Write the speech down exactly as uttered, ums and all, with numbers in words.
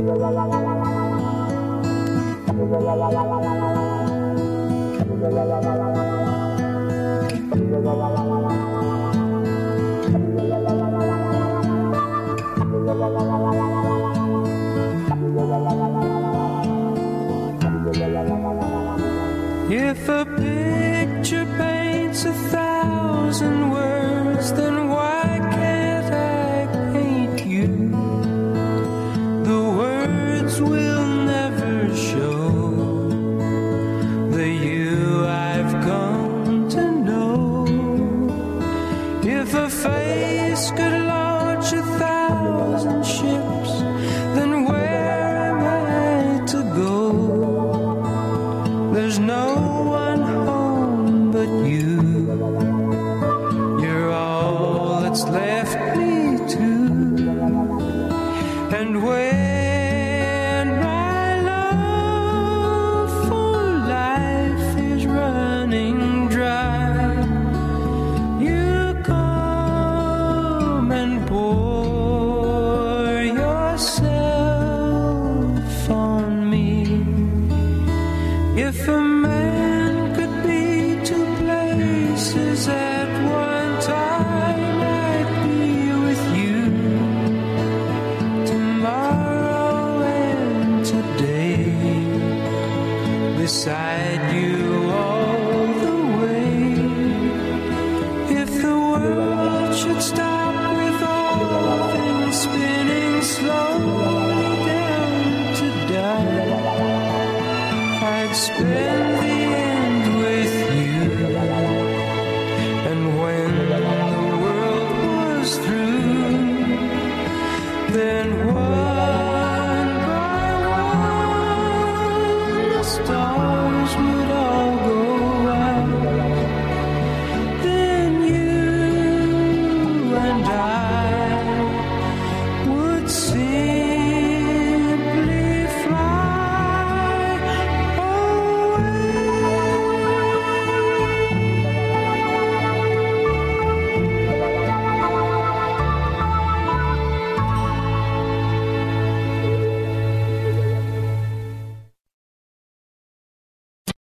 If a picture paints a thousand words, then why can't I paint you? The words will never show the you I've come to know. If a face could launch a thousand ships, then where am I to go? There's no one home but you. You're all that's left me to. And when my love for life is running dry, you come and pour yourself on me. If a man could be two places at one time, I'd be with you tomorrow and today, beside you all the way. If the world should stop with all things spinning slowly down to die, I'd spend the